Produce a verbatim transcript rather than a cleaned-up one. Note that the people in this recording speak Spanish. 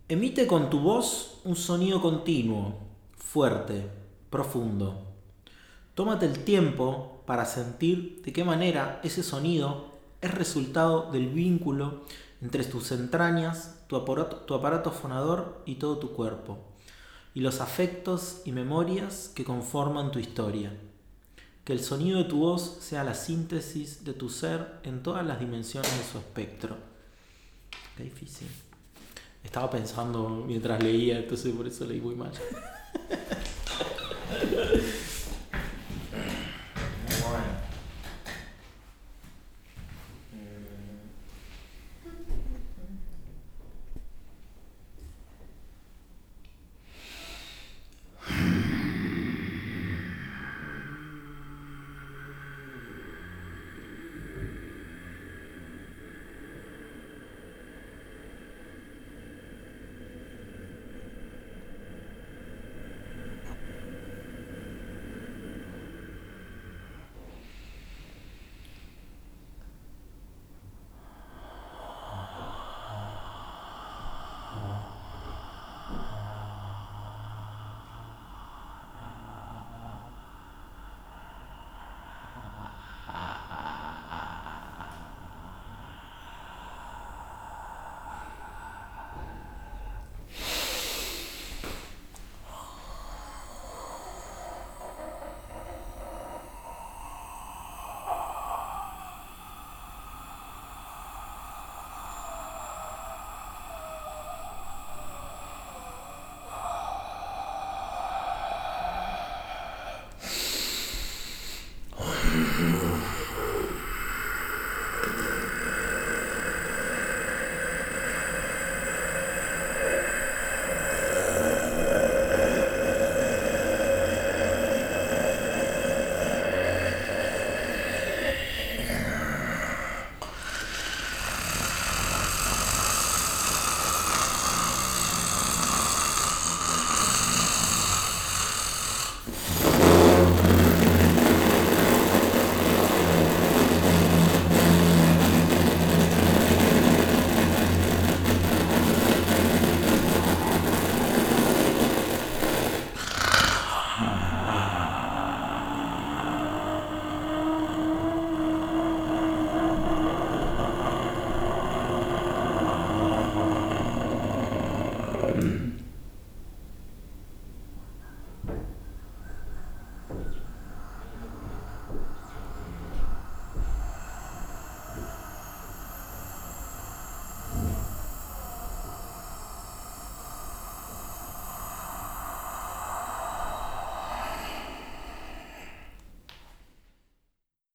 Emite con tu voz un sonido continuo, fuerte, profundo. Tómate el tiempo para sentir de qué manera ese sonido es resultado del vínculo entre tus entrañas, tu aparato, tu aparato fonador y todo tu cuerpo, y los afectos y memorias que conforman tu historia. Que el sonido de tu voz sea la síntesis de tu ser en todas las dimensiones de su espectro. Qué difícil. Estaba pensando mientras leía, entonces por eso leí muy mal.